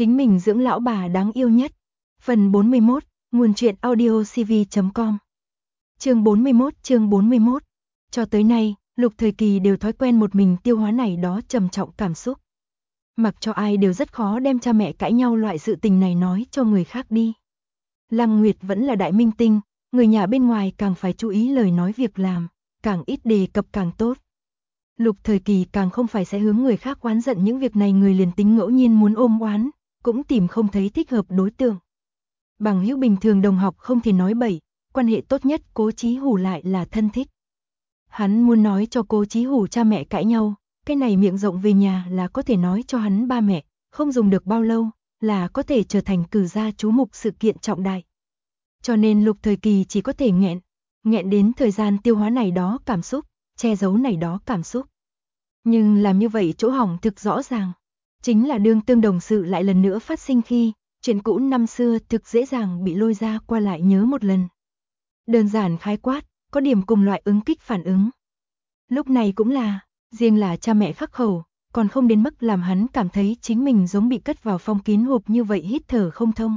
Chính mình dưỡng lão bà đáng yêu nhất. Phần 41, nguồn truyện audiocv.com. Chương 41. Cho tới nay, Lục Thời Kỳ đều thói quen một mình tiêu hóa này đó trầm trọng cảm xúc. Mặc cho ai đều rất khó đem cha mẹ cãi nhau loại sự tình này nói cho người khác đi. Lăng Nguyệt vẫn là đại minh tinh, người nhà bên ngoài càng phải chú ý lời nói việc làm, càng ít đề cập càng tốt. Lục Thời Kỳ càng không phải sẽ hướng người khác oán giận những việc này, người liền tính ngẫu nhiên muốn ôm oán, cũng tìm không thấy thích hợp đối tượng. Bằng hữu bình thường đồng học không thể nói bậy, quan hệ tốt nhất Cố Chí Hủ lại là thân thích. Hắn muốn nói cho Cố Chí Hủ cha mẹ cãi nhau, cái này miệng rộng về nhà là có thể nói cho hắn ba mẹ, không dùng được bao lâu là có thể trở thành cử gia chú mục sự kiện trọng đại. Cho nên Lục Thời Kỳ chỉ có thể nghẹn đến thời gian tiêu hóa này đó cảm xúc, che giấu này đó cảm xúc. Nhưng làm như vậy chỗ hỏng thực rõ ràng, chính là đương tương đồng sự lại lần nữa phát sinh khi, chuyện cũ năm xưa thực dễ dàng bị lôi ra qua lại nhớ một lần. Đơn giản khái quát, có điểm cùng loại ứng kích phản ứng. Lúc này cũng là, riêng là cha mẹ khắc khẩu, còn không đến mức làm hắn cảm thấy chính mình giống bị cất vào phong kín hộp như vậy hít thở không thông.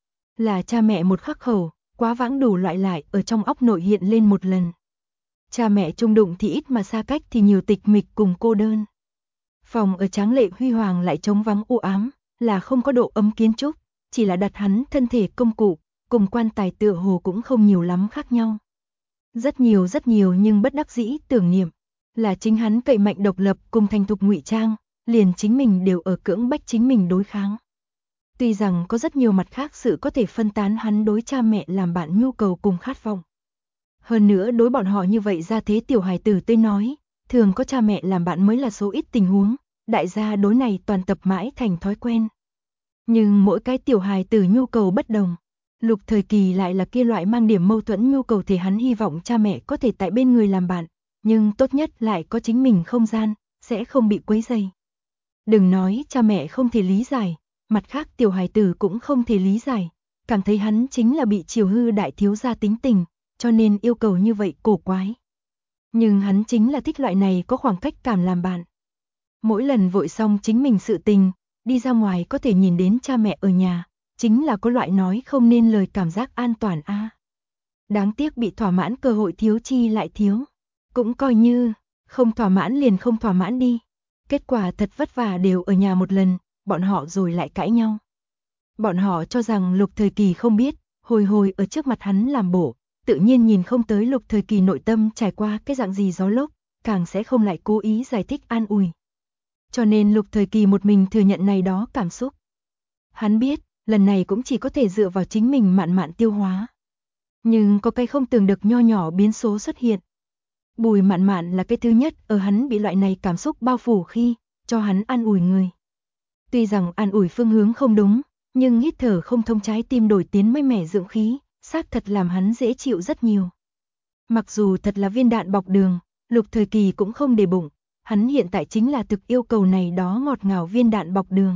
Là cha mẹ một khắc khẩu, quá vãng đủ loại lại ở trong óc nội hiện lên một lần. Cha mẹ chung đụng thì ít mà xa cách thì nhiều, tịch mịch cùng cô đơn. Phòng ở tráng lệ huy hoàng lại trống vắng u ám, là không có độ ấm kiến trúc, chỉ là đặt hắn thân thể công cụ, cùng quan tài tựa hồ cũng không nhiều lắm khác nhau. Rất nhiều nhưng bất đắc dĩ tưởng niệm, là chính hắn cậy mạnh độc lập cùng thành thục ngụy trang, liền chính mình đều ở cưỡng bách chính mình đối kháng. Tuy rằng có rất nhiều mặt khác sự có thể phân tán hắn đối cha mẹ làm bạn nhu cầu cùng khát vọng. Hơn nữa đối bọn họ như vậy ra thế tiểu hài tử tới nói, thường có cha mẹ làm bạn mới là số ít tình huống, đại gia đối này toàn tập mãi thành thói quen. Nhưng mỗi cái tiểu hài tử nhu cầu bất đồng, Lục Thời Kỳ lại là kia loại mang điểm mâu thuẫn nhu cầu, thì hắn hy vọng cha mẹ có thể tại bên người làm bạn, nhưng tốt nhất lại có chính mình không gian, sẽ không bị quấy rầy. Đừng nói cha mẹ không thể lý giải, mặt khác tiểu hài tử cũng không thể lý giải, cảm thấy hắn chính là bị chiều hư đại thiếu gia tính tình, cho nên yêu cầu như vậy cổ quái. Nhưng hắn chính là thích loại này có khoảng cách cảm làm bạn. Mỗi lần vội xong chính mình sự tình, đi ra ngoài có thể nhìn đến cha mẹ ở nhà, chính là có loại nói không nên lời cảm giác an toàn a. Đáng tiếc bị thỏa mãn cơ hội thiếu chi lại thiếu. Cũng coi như, không thỏa mãn liền không thỏa mãn đi. Kết quả thật vất vả đều ở nhà một lần, bọn họ rồi lại cãi nhau. Bọn họ cho rằng Lục Thời Kỳ không biết, hồi ở trước mặt hắn làm bộ, tự nhiên nhìn không tới Lục Thời Kỳ nội tâm trải qua cái dạng gì gió lốc, càng sẽ không lại cố ý giải thích an ủi. Cho nên Lục Thời Kỳ một mình thừa nhận này đó cảm xúc. Hắn biết, lần này cũng chỉ có thể dựa vào chính mình mạn tiêu hóa. Nhưng có cái không tưởng được nho nhỏ biến số xuất hiện. Bùi mạn là cái thứ nhất ở hắn bị loại này cảm xúc bao phủ khi, cho hắn an ủi người. Tuy rằng an ủi phương hướng không đúng, nhưng hít thở không thông trái tim đổi tiến mới mẻ dưỡng khí, xác thật làm hắn dễ chịu rất nhiều. Mặc dù thật là viên đạn bọc đường, Lục Thời Kỳ cũng không để bụng, hắn hiện tại chính là thực yêu cầu này đó ngọt ngào viên đạn bọc đường.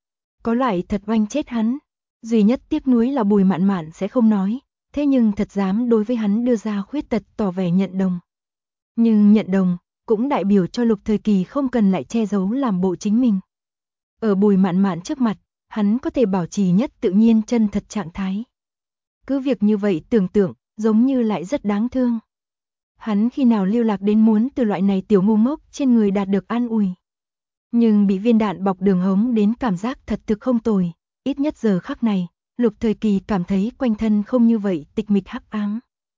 Có loại thật oanh chết hắn, duy nhất tiếc nuối là Bùi mạn sẽ không nói, thế nhưng thật dám đối với hắn đưa ra khuyết tật tỏ vẻ nhận đồng. Nhưng nhận đồng, cũng đại biểu cho Lục Thời Kỳ không cần lại che giấu làm bộ chính mình. Ở Bùi mạn trước mặt, hắn có thể bảo trì nhất tự nhiên chân thật trạng thái. Cứ việc như vậy tưởng tượng, giống như lại rất đáng thương. Hắn khi nào lưu lạc đến muốn từ loại này tiểu ngu ngốc trên người đạt được an ủi. Nhưng bị viên đạn bọc đường hống đến cảm giác thật thực không tồi, ít nhất giờ khắc này, Lục Thời Kỳ cảm thấy quanh thân không như vậy tịch mịch hắc ám.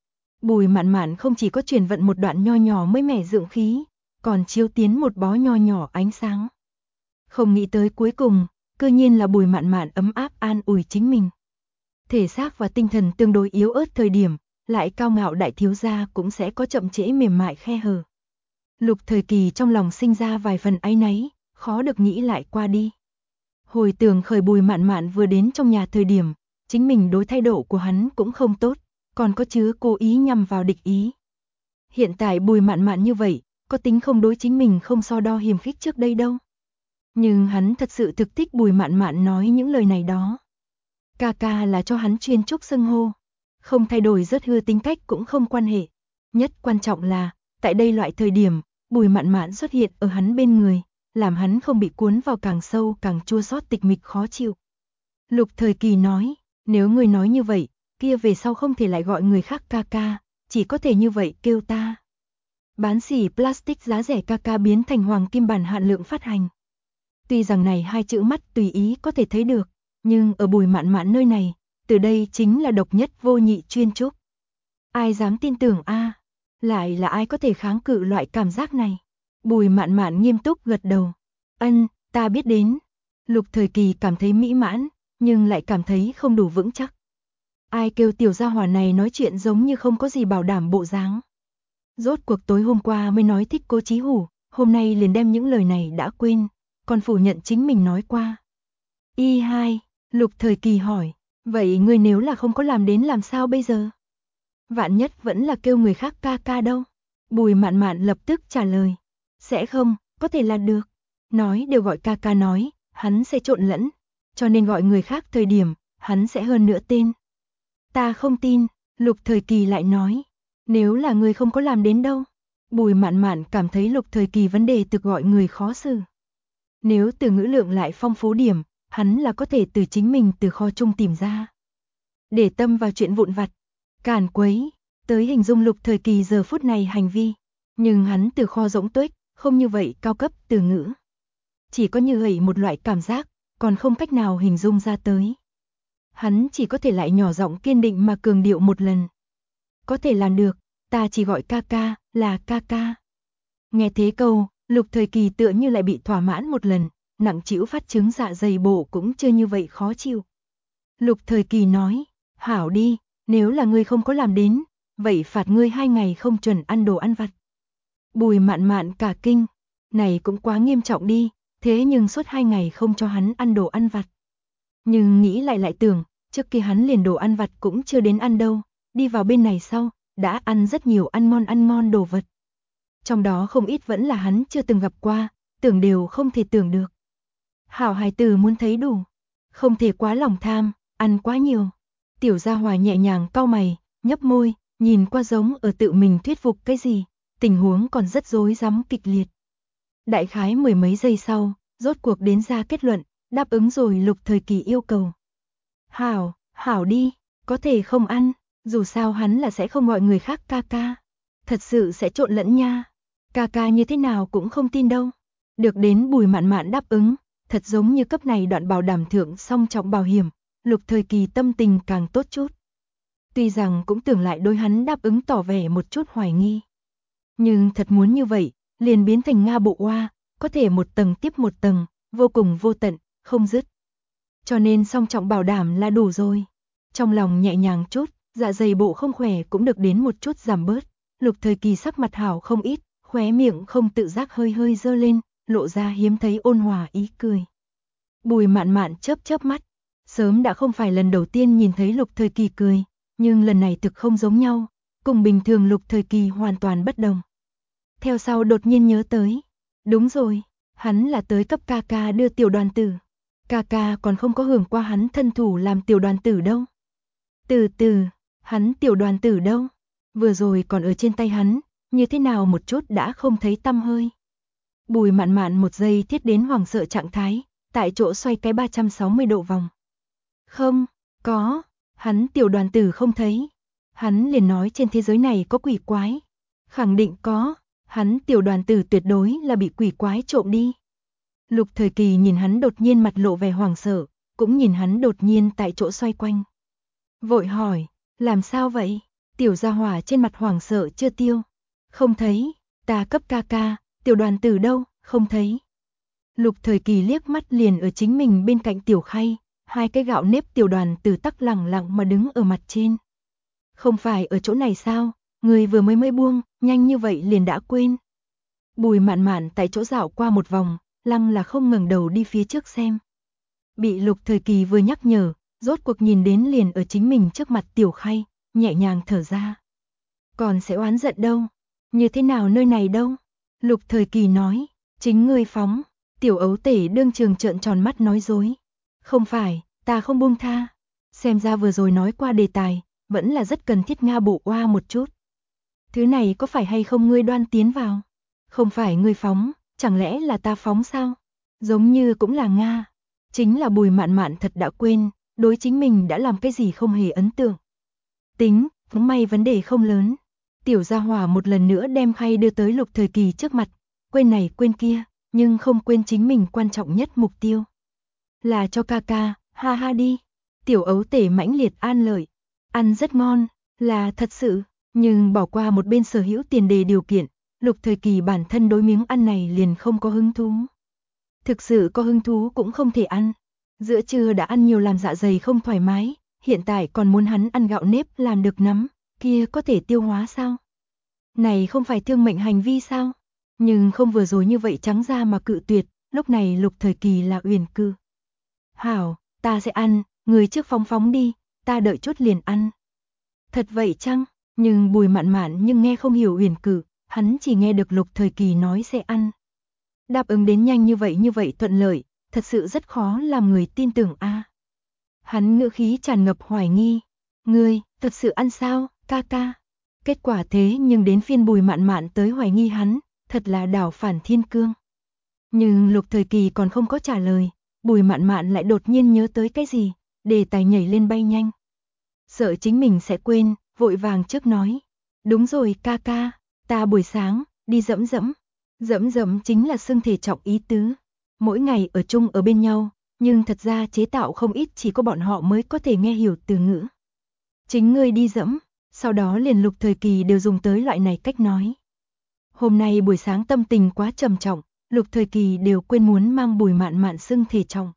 Bùi mạn không chỉ có truyền vận một đoạn nho nhỏ mới mẻ dưỡng khí, còn chiếu tiến một bó nho nhỏ ánh sáng. Không nghĩ tới cuối cùng, cư nhiên là Bùi mạn ấm áp an ủi chính mình. Thể xác và tinh thần tương đối yếu ớt thời điểm, lại cao ngạo đại thiếu gia cũng sẽ có chậm trễ mềm mại khe hở. Lục Thời Kỳ trong lòng sinh ra vài phần áy náy, khó được nghĩ lại qua đi. Hồi tưởng khởi Bùi mạn vừa đến trong nhà thời điểm, chính mình đối thái độ của hắn cũng không tốt, còn có chứa cố ý nhằm vào địch ý. Hiện tại Bùi mạn như vậy, có tính không đối chính mình không so đo hiềm khích trước đây đâu. Nhưng hắn thật sự thực thích Bùi mạn nói những lời này đó. Ca ca là cho hắn chuyên trúc xưng hô, không thay đổi rất hư tính cách cũng không quan hệ. Nhất quan trọng là, tại đây loại thời điểm, Bùi mạn xuất hiện ở hắn bên người, làm hắn không bị cuốn vào càng sâu càng chua xót tịch mịch khó chịu. Lục Thời Kỳ nói, nếu ngươi nói như vậy, kia về sau không thể lại gọi người khác ca ca, chỉ có thể như vậy kêu ta. Bán xỉ plastic giá rẻ ca ca biến thành hoàng kim bản hạn lượng phát hành. Tuy rằng này hai chữ mắt tùy ý có thể thấy được, nhưng ở Bùi Mạn Mạn nơi này, từ đây chính là độc nhất vô nhị chuyên trúc. Ai dám tin tưởng a? Lại là ai có thể kháng cự loại cảm giác này? Bùi Mạn Mạn nghiêm túc gật đầu. Ân, ta biết đến. Lục Thời Kỳ cảm thấy mỹ mãn, nhưng lại cảm thấy không đủ vững chắc. Ai kêu tiểu gia hỏa này nói chuyện giống như không có gì bảo đảm bộ dáng. Rốt cuộc tối hôm qua mới nói thích Cố Chí Hủ, hôm nay liền đem những lời này đã quên, còn phủ nhận chính mình nói qua. Y2, Lục Thời Kỳ hỏi, vậy ngươi nếu là không có làm đến làm sao bây giờ? Vạn nhất vẫn là kêu người khác ca ca đâu. Bùi Mạn Mạn lập tức trả lời, sẽ không, có thể là được. Nói đều gọi ca ca nói, hắn sẽ trộn lẫn, cho nên gọi người khác thời điểm, hắn sẽ hơn nữa tên. Ta không tin, Lục Thời Kỳ lại nói, nếu là người không có làm đến đâu. Bùi Mạn Mạn cảm thấy Lục Thời Kỳ vấn đề thực gọi người khó xử. Nếu từ ngữ lượng lại phong phú điểm, hắn là có thể từ chính mình từ kho chung tìm ra. Để tâm vào chuyện vụn vặt, càn quấy, tới hình dung Lục Thời Kỳ giờ phút này hành vi. Nhưng hắn từ kho rỗng tuếch, không như vậy cao cấp từ ngữ. Chỉ có như vậy một loại cảm giác, còn không cách nào hình dung ra tới. Hắn chỉ có thể lại nhỏ giọng kiên định mà cường điệu một lần. Có thể làm được, ta chỉ gọi ca ca, là ca ca. Nghe thế câu, Lục Thời Kỳ tựa như lại bị thỏa mãn một lần, nặng trĩu phát chứng dạ dày bộ cũng chưa như vậy khó chịu. Lục Thời Kỳ nói, hảo đi, nếu là ngươi không có làm đến, vậy phạt ngươi 2 ngày không chuẩn ăn đồ ăn vặt. Bùi Mạn Mạn cả kinh, này cũng quá nghiêm trọng đi, thế nhưng suốt 2 ngày không cho hắn ăn đồ ăn vặt. Nhưng nghĩ lại tưởng, trước kia hắn liền đồ ăn vặt cũng chưa đến ăn đâu, đi vào bên này sau, đã ăn rất nhiều ăn ngon đồ vật. Trong đó không ít vẫn là hắn chưa từng gặp qua, tưởng đều không thể tưởng được. Hảo hài tử muốn thấy đủ, không thể quá lòng tham, ăn quá nhiều. Tiểu Gia Hòa nhẹ nhàng cau mày, nhấp môi, nhìn qua giống ở tự mình thuyết phục cái gì, tình huống còn rất rối rắm kịch liệt. Đại khái mười mấy giây sau, rốt cuộc đến ra kết luận, đáp ứng rồi Lục Thời Kỳ yêu cầu. Hảo, hảo đi, có thể không ăn, dù sao hắn là sẽ không gọi người khác ca ca. Thật sự sẽ trộn lẫn nha. Ca ca như thế nào cũng không tin đâu. Được đến Bùi Mạn Mạn đáp ứng, thật giống như cấp này đoạn bảo đảm thượng song trọng bảo hiểm, Lục Thời Kỳ tâm tình càng tốt chút. Tuy rằng cũng tưởng lại đối hắn đáp ứng tỏ vẻ một chút hoài nghi. Nhưng thật muốn như vậy, liền biến thành Nga bộ oa, có thể một tầng tiếp một tầng, vô cùng vô tận, không dứt. Cho nên song trọng bảo đảm là đủ rồi. Trong lòng nhẹ nhàng chút, dạ dày bộ không khỏe cũng được đến một chút giảm bớt. Lục Thời Kỳ sắc mặt hảo không ít, khóe miệng không tự giác hơi hơi dơ lên, lộ ra hiếm thấy ôn hòa ý cười. Bùi Mạn Mạn chớp mắt, sớm đã không phải lần đầu tiên nhìn thấy Lục Thời Kỳ cười, nhưng lần này thực không giống nhau, cùng bình thường Lục Thời Kỳ hoàn toàn bất đồng. Theo sau đột nhiên nhớ tới, đúng rồi, hắn là tới cấp ca ca đưa tiểu đoàn tử. Ca ca còn không có hưởng qua hắn thân thủ làm tiểu đoàn tử đâu. Từ, hắn tiểu đoàn tử đâu? Vừa rồi còn ở trên tay hắn, như thế nào một chút đã không thấy tăm hơi. Bùi Mạn Mạn một giây thiết đến hoảng sợ trạng thái, tại chỗ xoay cái 360 độ vòng. Không, có, hắn tiểu đoàn tử không thấy. Hắn liền nói trên thế giới này có quỷ quái. Khẳng định có, hắn tiểu đoàn tử tuyệt đối là bị quỷ quái trộm đi. Lục Thời Kỳ nhìn hắn đột nhiên mặt lộ vẻ hoảng sợ, cũng nhìn hắn đột nhiên tại chỗ xoay quanh. Vội hỏi, làm sao vậy? Tiểu Gia Hỏa trên mặt hoảng sợ chưa tiêu. Không thấy, ta cấp ca ca, tiểu đoàn tử đâu, không thấy. Lục Thời Kỳ liếc mắt liền ở chính mình bên cạnh tiểu khay, hai cái gạo nếp tiểu đoàn tử tắc lẳng lặng mà đứng ở mặt trên. Không phải ở chỗ này sao, người vừa mới buông, nhanh như vậy liền đã quên. Bùi Mạn Mạn tại chỗ dạo qua một vòng, lăng là không ngẩng đầu đi phía trước xem. Bị Lục Thời Kỳ vừa nhắc nhở, rốt cuộc nhìn đến liền ở chính mình trước mặt tiểu khay, nhẹ nhàng thở ra. Còn sẽ oán giận đâu, như thế nào nơi này đâu? Lục Thời Kỳ nói, chính ngươi phóng, tiểu ấu tể đương trường trợn tròn mắt nói dối. Không phải, ta không buông tha. Xem ra vừa rồi nói qua đề tài, vẫn là rất cần thiết Nga bộ oa một chút. Thứ này có phải hay không ngươi đoan tiến vào? Không phải ngươi phóng, chẳng lẽ là ta phóng sao? Giống như cũng là Nga. Chính là Bùi Mạn Mạn thật đã quên, đối chính mình đã làm cái gì không hề ấn tượng. Tính, cũng may vấn đề không lớn. Tiểu Gia Hỏa một lần nữa đem khay đưa tới Lục Thời Kỳ trước mặt, quên này quên kia, nhưng không quên chính mình quan trọng nhất mục tiêu. Là cho ca ca, ha ha đi. Tiểu ấu tể mãnh liệt an lợi, ăn rất ngon, là thật sự, nhưng bỏ qua một bên sở hữu tiền đề điều kiện, Lục Thời Kỳ bản thân đối miếng ăn này liền không có hứng thú. Thực sự có hứng thú cũng không thể ăn. Giữa trưa đã ăn nhiều làm dạ dày không thoải mái, hiện tại còn muốn hắn ăn gạo nếp làm được nắm, kia có thể tiêu hóa sao? Này không phải thương mệnh hành vi sao? Nhưng không vừa rồi như vậy trắng ra mà cự tuyệt, lúc này Lục Thời Kỳ là uyển cư. Hảo, ta sẽ ăn, người trước phóng phóng đi, ta đợi chút liền ăn. Thật vậy chăng? Nhưng Bùi Mạn Mạn nhưng nghe không hiểu uyển cử, hắn chỉ nghe được Lục Thời Kỳ nói sẽ ăn. Đáp ứng đến nhanh như vậy thuận lợi, thật sự rất khó làm người tin tưởng a. Hắn ngữ khí tràn ngập hoài nghi. Ngươi, thật sự ăn sao, ca ca? Kết quả thế nhưng đến phiên Bùi Mạn Mạn tới hoài nghi hắn, thật là đảo phản thiên cương. Nhưng Lục Thời Kỳ còn không có trả lời, Bùi Mạn Mạn lại đột nhiên nhớ tới cái gì, đề tài nhảy lên bay nhanh. Sợ chính mình sẽ quên, vội vàng trước nói. Đúng rồi ca ca, ta buổi sáng, đi dẫm dẫm. Dẫm dẫm chính là xưng thể trọng ý tứ. Mỗi ngày ở chung ở bên nhau, nhưng thật ra chế tạo không ít chỉ có bọn họ mới có thể nghe hiểu từ ngữ. Chính ngươi đi dẫm, sau đó liền Lục Thời Kỳ đều dùng tới loại này cách nói. Hôm nay buổi sáng tâm tình quá trầm trọng, Lục Thời Kỳ đều quên muốn mang Bùi Mạn Mạn xưng thể trọng.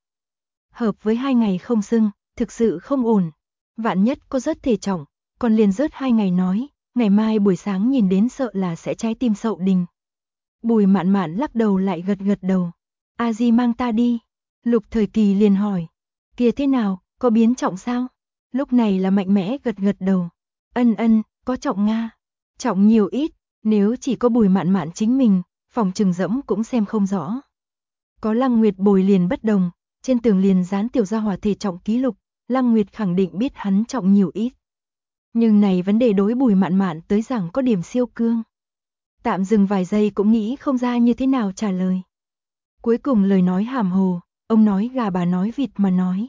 Hợp với 2 ngày không xưng, thực sự không ổn. Vạn nhất có rớt thể trọng, còn liền rớt 2 ngày nói, ngày mai buổi sáng nhìn đến sợ là sẽ trái tim sậu đình. Bùi Mạn Mạn lắc đầu lại gật gật đầu. A Di mang ta đi. Lục Thời Kỳ liền hỏi. Kia thế nào, có biến trọng sao? Lúc này là mạnh mẽ gật gật đầu. Ân, có trọng nga. Trọng nhiều ít, nếu chỉ có Bùi Mạn Mạn chính mình, phòng trừng dẫm cũng xem không rõ. Có Lăng Nguyệt bồi liền bất đồng, trên tường liền dán Tiểu Gia Hỏa thể trọng ký lục, Lăng Nguyệt khẳng định biết hắn trọng nhiều ít. Nhưng này vấn đề đối Bùi Mạn Mạn tới rằng có điểm siêu cương. Tạm dừng vài giây cũng nghĩ không ra như thế nào trả lời. Cuối cùng lời nói hàm hồ, ông nói gà bà nói vịt mà nói.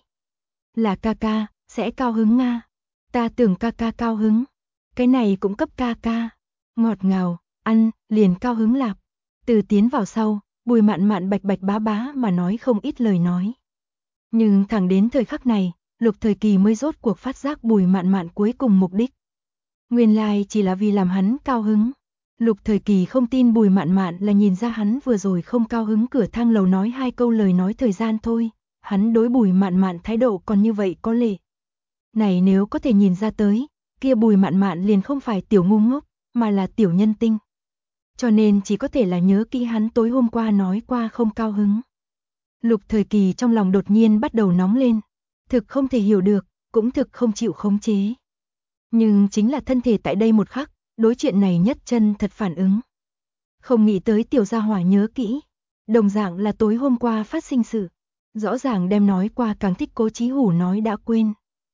Là ca ca, sẽ cao hứng nga. Ta tưởng ca ca cao hứng. Cái này cũng cấp ca ca. Ngọt ngào, ăn, liền cao hứng lạp. Từ tiến vào sau, Bùi Mạn Mạn bạch bạch bá bá mà nói không ít lời nói. Nhưng thẳng đến thời khắc này, Lục Thời Kỳ mới rốt cuộc phát giác Bùi Mạn Mạn cuối cùng mục đích. Nguyên lai chỉ là vì làm hắn cao hứng. Lục Thời Kỳ không tin Bùi Mạn Mạn là nhìn ra hắn vừa rồi không cao hứng cửa thang lầu nói 2 câu lời nói thời gian thôi, hắn đối Bùi Mạn Mạn thái độ còn như vậy có lệ. Này nếu có thể nhìn ra tới, kia Bùi Mạn Mạn liền không phải tiểu ngu ngốc, mà là tiểu nhân tinh. Cho nên chỉ có thể là nhớ kỹ hắn tối hôm qua nói qua không cao hứng. Lục Thời Kỳ trong lòng đột nhiên bắt đầu nóng lên, thực không thể hiểu được, cũng thực không chịu khống chế. Nhưng chính là thân thể tại đây một khắc, đối chuyện này nhất chân thật phản ứng. Không nghĩ tới Tiểu Gia Hỏa nhớ kỹ, đồng dạng là tối hôm qua phát sinh sự. Rõ ràng đem nói qua càng thích Cố Chí Hủ nói đã quên.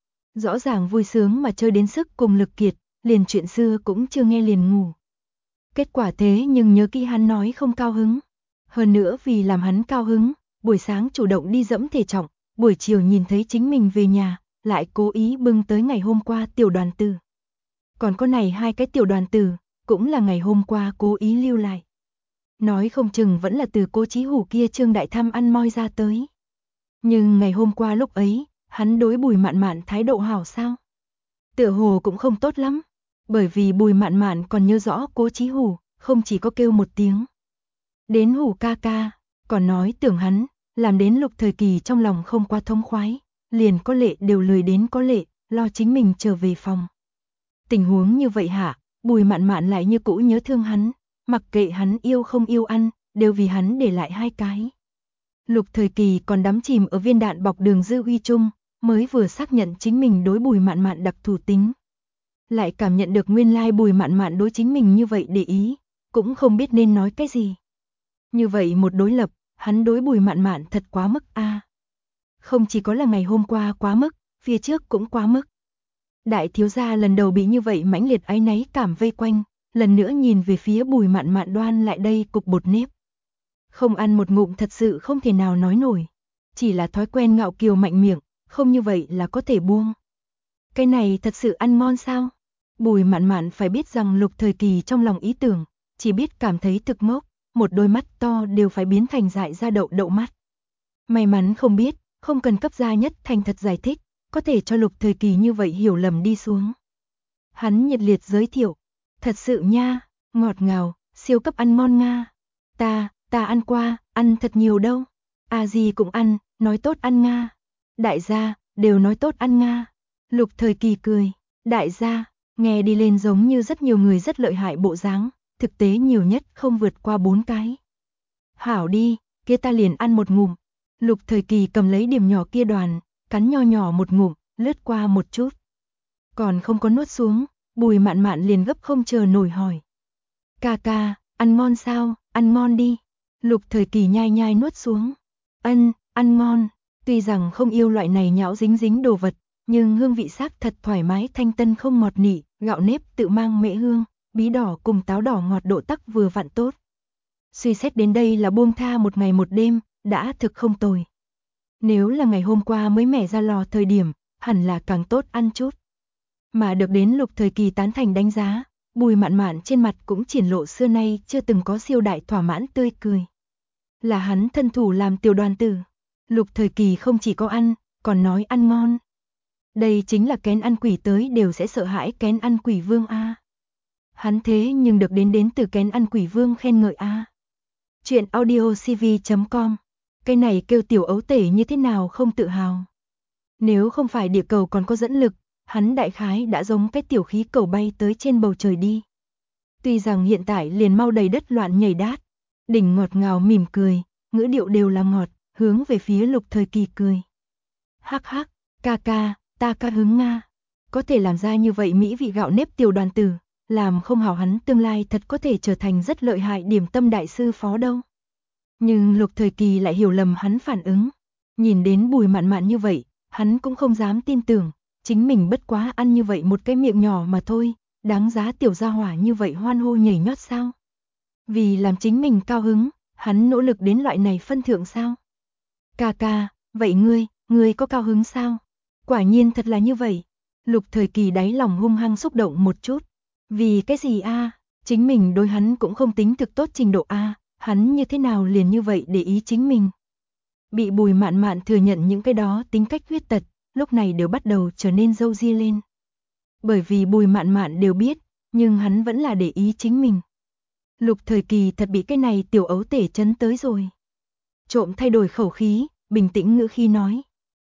Rõ ràng vui sướng mà chơi đến sức cùng lực kiệt, liền chuyện xưa cũng chưa nghe liền ngủ. Kết quả thế nhưng nhớ kỹ hắn nói không cao hứng. Hơn nữa vì làm hắn cao hứng, buổi sáng chủ động đi dẫm thể trọng, buổi chiều nhìn thấy chính mình về nhà, lại cố ý bưng tới ngày hôm qua tiểu đoàn tử. Còn có này 2 cái tiểu đoàn tử, cũng là ngày hôm qua cố ý lưu lại. Nói không chừng vẫn là từ Cố Chí Hủ kia Trương Đại Thăm ăn moi ra tới. Nhưng ngày hôm qua lúc ấy, hắn đối Bùi Mạn Mạn thái độ hảo sao? Tựa hồ cũng không tốt lắm, bởi vì Bùi Mạn Mạn còn nhớ rõ Cố Chí Hủ, không chỉ có kêu một tiếng. Đến Hủ ca ca, còn nói tưởng hắn, làm đến Lục Thời Kỳ trong lòng không qua thông khoái, liền có lệ đều lười đến có lệ, lo chính mình trở về phòng. Tình huống như vậy hả, Bùi Mạn Mạn lại như cũ nhớ thương hắn, mặc kệ hắn yêu không yêu ăn, đều vì hắn để lại 2 cái. Lục Thời Kỳ còn đắm chìm ở viên đạn bọc Đường Dư Uy chung, mới vừa xác nhận chính mình đối Bùi Mạn Mạn đặc thù tính. Lại cảm nhận được nguyên lai Bùi Mạn Mạn đối chính mình như vậy để ý, cũng không biết nên nói cái gì. Như vậy một đối lập, hắn đối Bùi Mạn Mạn thật quá mức a. Không chỉ có là ngày hôm qua quá mức, phía trước cũng quá mức. Đại thiếu gia lần đầu bị như vậy mãnh liệt áy náy cảm vây quanh, lần nữa nhìn về phía Bùi Mạn Mạn đoan lại đây cục bột nếp. Không ăn một ngụm thật sự không thể nào nói nổi, chỉ là thói quen ngạo kiều mạnh miệng, không như vậy là có thể buông. Cái này thật sự ăn ngon sao? Bùi Mạn Mạn phải biết rằng Lục Thời Kỳ trong lòng ý tưởng, chỉ biết cảm thấy thực ngốc, một đôi mắt to đều phải biến thành dại ra đậu mắt. May mắn không biết, không cần cấp gia nhất thành thật giải thích, có thể cho Lục Thời Kỳ như vậy hiểu lầm đi xuống. Hắn nhiệt liệt giới thiệu, thật sự nha, ngọt ngào, siêu cấp ăn ngon nga. Ta ăn qua, ăn thật nhiều đâu. A Di cũng ăn, nói tốt ăn nga. Đại gia, đều nói tốt ăn nga. Lục Thời Kỳ cười, đại gia, nghe đi lên giống như rất nhiều người rất lợi hại bộ dáng, thực tế nhiều nhất không vượt qua 4 cái. Hảo đi, kia ta liền ăn một ngụm. Lục Thời Kỳ cầm lấy điểm nhỏ kia đoàn, cắn nho nhỏ một ngụm, lướt qua một chút. Còn không có nuốt xuống, Bùi Mạn Mạn liền gấp không chờ nổi hỏi. Ca ca, ăn ngon sao, ăn ngon đi. Lục Thời Kỳ nhai nhai nuốt xuống. Ăn ngon, tuy rằng không yêu loại này nhão dính dính đồ vật, nhưng hương vị xác thật thoải mái thanh tân không ngọt nị, gạo nếp tự mang mễ hương, bí đỏ cùng táo đỏ ngọt độ tắc vừa vặn tốt. Suy xét đến đây là buông tha một ngày một đêm, đã thực không tồi. Nếu là ngày hôm qua mới mẻ ra lò thời điểm, hẳn là càng tốt ăn chút. Mà được đến Lục Thời Kỳ tán thành đánh giá, Bùi Mạn Mạn trên mặt cũng triển lộ xưa nay chưa từng có siêu đại thỏa mãn tươi cười. Là hắn thân thủ làm tiểu đoàn tử. Lục Thời Kỳ không chỉ có ăn, còn nói ăn ngon. Đây chính là kén ăn quỷ tới đều sẽ sợ hãi kén ăn quỷ vương a. Hắn thế nhưng được đến từ kén ăn quỷ vương khen ngợi a. Chuyện audiocv.com. Cái này kêu tiểu ấu tể như thế nào không tự hào. Nếu không phải địa cầu còn có dẫn lực, hắn đại khái đã giống cái tiểu khí cầu bay tới trên bầu trời đi. Tuy rằng hiện tại liền mau đầy đất loạn nhảy đát, đỉnh ngọt ngào mỉm cười, ngữ điệu đều là ngọt, hướng về phía Lục Thời Kỳ cười. Hắc hắc, ca ca, ta ca hứng nga. Có thể làm ra như vậy mỹ vị gạo nếp tiểu đoàn tử, làm không hảo hắn tương lai thật có thể trở thành rất lợi hại điểm tâm đại sư phó đâu. Nhưng Lục Thời Kỳ lại hiểu lầm hắn phản ứng. Nhìn đến Bùi Mạn Mạn như vậy, hắn cũng không dám tin tưởng, chính mình bất quá ăn như vậy một cái miệng nhỏ mà thôi, đáng giá tiểu gia hỏa như vậy hoan hô nhảy nhót sao? Vì làm chính mình cao hứng, hắn nỗ lực đến loại này phân thượng sao? Ca ca, vậy ngươi có cao hứng sao? Quả nhiên thật là như vậy. Lục Thời Kỳ đáy lòng hung hăng xúc động một chút. Vì cái gì a? Chính mình đối hắn cũng không tính thực tốt trình độ a, hắn như thế nào liền như vậy để ý chính mình? Bị Bùi Mạn Mạn thừa nhận những cái đó tính cách huyết tật, lúc này đều bắt đầu trở nên râu ria lên. Bởi vì Bùi Mạn Mạn đều biết, nhưng hắn vẫn là để ý chính mình. Lục Thời Kỳ thật bị cái này tiểu ấu tể chấn tới rồi. Trộm thay đổi khẩu khí, bình tĩnh ngữ khi nói.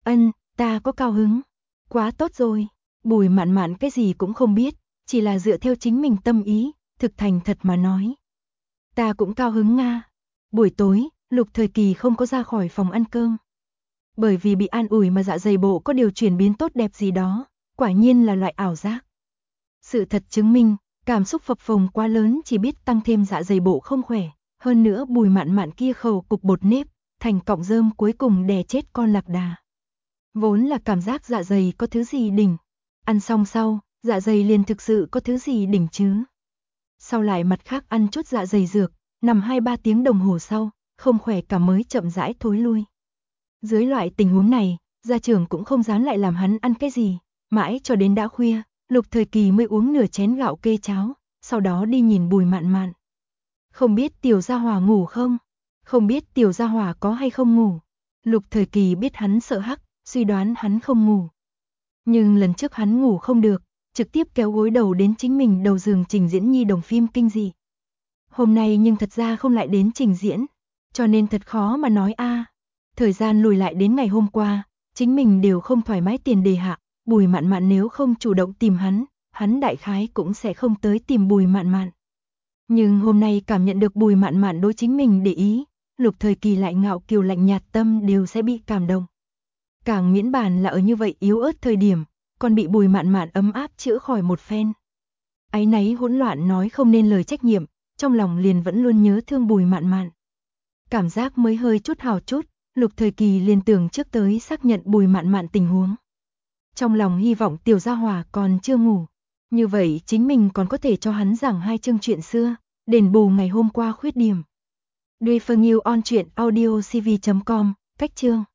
Ta có cao hứng. Quá tốt rồi. Bùi Mạn Mạn cái gì cũng không biết, chỉ là dựa theo chính mình tâm ý, thực thành thật mà nói. Ta cũng cao hứng nga. Buổi tối, Lục Thời Kỳ không có ra khỏi phòng ăn cơm. Bởi vì bị an ủi mà dạ dày bộ có điều chuyển biến tốt đẹp gì đó, quả nhiên là loại ảo giác. Sự thật chứng minh, cảm xúc phập phồng quá lớn chỉ biết tăng thêm dạ dày bộ không khỏe, hơn nữa Bùi Mạn Mạn kia khẩu cục bột nếp, thành cọng rơm cuối cùng đè chết con lạc đà. Vốn là cảm giác dạ dày có thứ gì đỉnh, ăn xong sau, dạ dày liền thực sự có thứ gì đỉnh chứ. Sau lại mặt khác ăn chút dạ dày dược, nằm 2-3 tiếng đồng hồ sau, không khỏe cả mới chậm rãi thối lui. Dưới loại tình huống này, gia trưởng cũng không dám lại làm hắn ăn cái gì, mãi cho đến đã khuya, Lục Thời Kỳ mới uống nửa chén gạo kê cháo, sau đó đi nhìn Bùi Mạn Mạn. Không biết tiểu gia hỏa ngủ không? Không biết tiểu gia hỏa có hay không ngủ? Lục Thời Kỳ biết hắn sợ hắc, suy đoán hắn không ngủ. Nhưng lần trước hắn ngủ không được, trực tiếp kéo gối đầu đến chính mình đầu giường trình diễn nhi đồng phim kinh dị. Hôm nay nhưng thật ra không lại đến trình diễn, cho nên thật khó mà nói a. Thời gian lùi lại đến ngày hôm qua, chính mình đều không thoải mái tiền đề hạ, Bùi Mạn Mạn nếu không chủ động tìm hắn đại khái cũng sẽ không tới tìm Bùi Mạn Mạn. Nhưng hôm nay cảm nhận được Bùi Mạn Mạn đối chính mình để ý, Lục Thời Kỳ lại ngạo kiều lạnh nhạt tâm đều sẽ bị cảm động. Càng miễn bàn là ở như vậy yếu ớt thời điểm, còn bị Bùi Mạn Mạn ấm áp chữa khỏi một phen. Áy náy hỗn loạn nói không nên lời trách nhiệm, trong lòng liền vẫn luôn nhớ thương Bùi Mạn Mạn. Cảm giác mới hơi chút hào chút, Lục Thời Kỳ liền tưởng trước tới xác nhận Bùi Mạn Mạn tình huống. Trong lòng hy vọng tiểu gia hỏa còn chưa ngủ, như vậy chính mình còn có thể cho hắn giảng 2 chương chuyện xưa, đền bù ngày hôm qua khuyết điểm. Duy Phương Yêu on truyện audiocv.com, cách chương